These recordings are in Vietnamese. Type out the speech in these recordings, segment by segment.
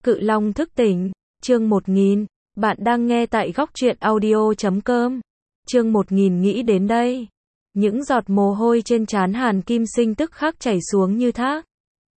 Cự Long thức tỉnh, chương 1000, bạn đang nghe tại góc truyện audio.com. Chương 1000 nghĩ đến đây. Những giọt mồ hôi trên trán Hàn Kim Sinh tức khắc chảy xuống như thác.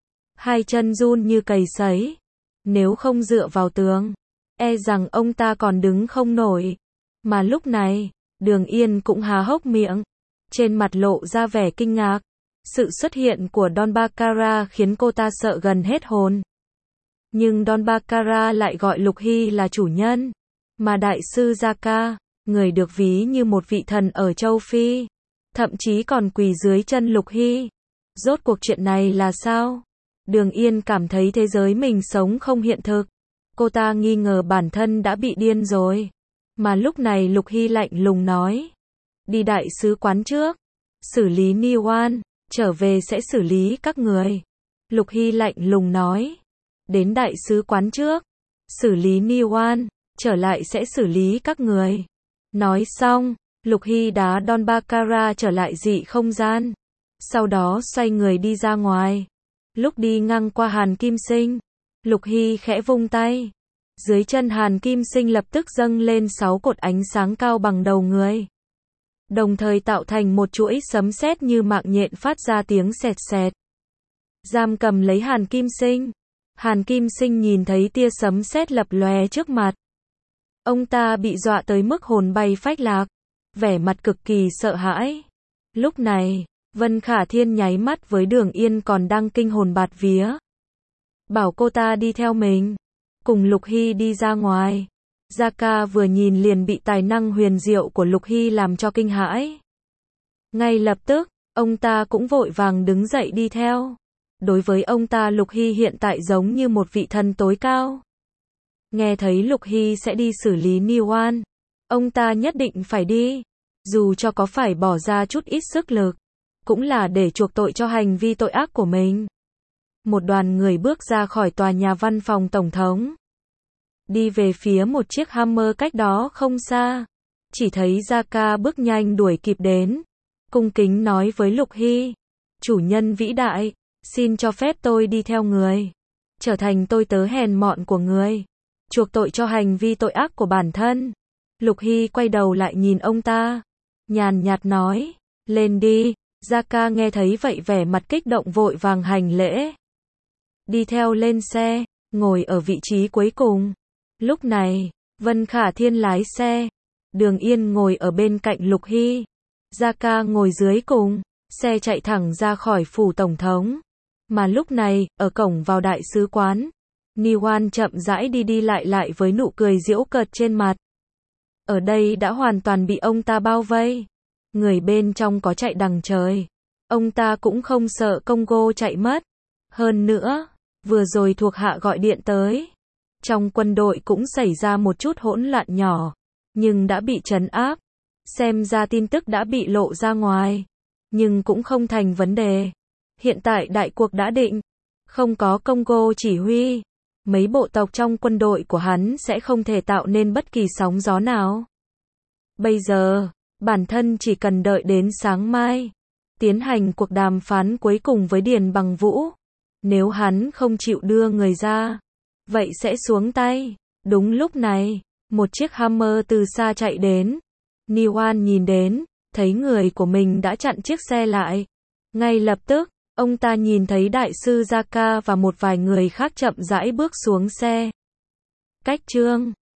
Hai chân run như cầy sấy. Nếu không dựa vào tường, e rằng ông ta còn đứng không nổi. Mà lúc này, Đường Yên cũng há hốc miệng. Trên mặt lộ ra vẻ kinh ngạc. Sự xuất hiện của Don Baccarat khiến cô ta sợ gần hết hồn. Nhưng Don Baccarat lại gọi Lục Hy là chủ nhân. Mà đại sư Gia-ca, người được ví như một vị thần ở châu Phi, thậm chí còn quỳ dưới chân Lục Hy. Rốt cuộc chuyện này là sao? Đường Yên cảm thấy thế giới mình sống không hiện thực. Cô ta nghi ngờ bản thân đã bị điên rồi. Mà lúc này Lục Hy lạnh lùng nói. Đi đại sứ quán trước. Xử lý Niwan, trở về sẽ xử lý các người. Lục Hy lạnh lùng nói. Đến đại sứ quán trước. Xử lý Niwan, trở lại sẽ xử lý các người. Nói xong, Lục Hy đá Don Baccarat trở lại dị không gian. Sau đó xoay người đi ra ngoài. Lúc đi ngang qua Hàn Kim Sinh, Lục Hy khẽ vung tay. Dưới chân Hàn Kim Sinh lập tức dâng lên 6 cột ánh sáng cao bằng đầu người. Đồng thời tạo thành một chuỗi sấm sét như mạng nhện phát ra tiếng sẹt sẹt. Giam cầm lấy Hàn Kim Sinh. Hàn Kim Sinh nhìn thấy tia sấm sét lập lòe trước mặt. Ông ta bị dọa tới mức hồn bay phách lạc, vẻ mặt cực kỳ sợ hãi. Lúc này, Vân Khả Thiên nháy mắt với Đường Yên còn đang kinh hồn bạt vía. Bảo cô ta đi theo mình, cùng Lục Hy đi ra ngoài. Gia-ca vừa nhìn liền bị tài năng huyền diệu của Lục Hy làm cho kinh hãi. Ngay lập tức, ông ta cũng vội vàng đứng dậy đi theo. Đối với ông ta Lục Hy hiện tại giống như một vị thần tối cao. Nghe thấy Lục Hy sẽ đi xử lý Niwan, ông ta nhất định phải đi. Dù cho có phải bỏ ra chút ít sức lực, cũng là để chuộc tội cho hành vi tội ác của mình. Một đoàn người bước ra khỏi tòa nhà văn phòng tổng thống. Đi về phía một chiếc Hammer cách đó không xa. Chỉ thấy Gia-ca bước nhanh đuổi kịp đến. Cung kính nói với Lục Hy. Chủ nhân vĩ đại, xin cho phép tôi đi theo người. Trở thành tôi tớ hèn mọn của người. Chuộc tội cho hành vi tội ác của bản thân. Lục Hy quay đầu lại nhìn ông ta. Nhàn nhạt nói. Lên đi. Gia-ca nghe thấy vậy vẻ mặt kích động vội vàng hành lễ. Đi theo lên xe. Ngồi ở vị trí cuối cùng. Lúc này, Vân Khả Thiên lái xe. Đường Yên ngồi ở bên cạnh Lục Hy. Gia-ca ngồi dưới cùng. Xe chạy thẳng ra khỏi phủ tổng thống. Mà lúc này, ở cổng vào đại sứ quán, Niwan chậm rãi đi lại với nụ cười giễu cợt trên mặt. Ở đây đã hoàn toàn bị ông ta bao vây. Người bên trong có chạy đằng trời. Ông ta cũng không sợ Congo chạy mất. Hơn nữa, vừa rồi thuộc hạ gọi điện tới. Trong quân đội cũng xảy ra một chút hỗn loạn nhỏ, nhưng đã bị trấn áp. Xem ra tin tức đã bị lộ ra ngoài, nhưng cũng không thành vấn đề. Hiện tại đại cuộc đã định, không có Congo chỉ huy, mấy bộ tộc trong quân đội của hắn sẽ không thể tạo nên bất kỳ sóng gió nào. Bây giờ, bản thân chỉ cần đợi đến sáng mai, tiến hành cuộc đàm phán cuối cùng với Điền Bằng Vũ. Nếu hắn không chịu đưa người ra, vậy sẽ xuống tay. Đúng lúc này, một chiếc Hammer từ xa chạy đến. Niwan nhìn đến, thấy người của mình đã chặn chiếc xe lại. Ngay lập tức, ông ta nhìn thấy đại sư Gia-ca và một vài người khác chậm rãi bước xuống xe. Cách chương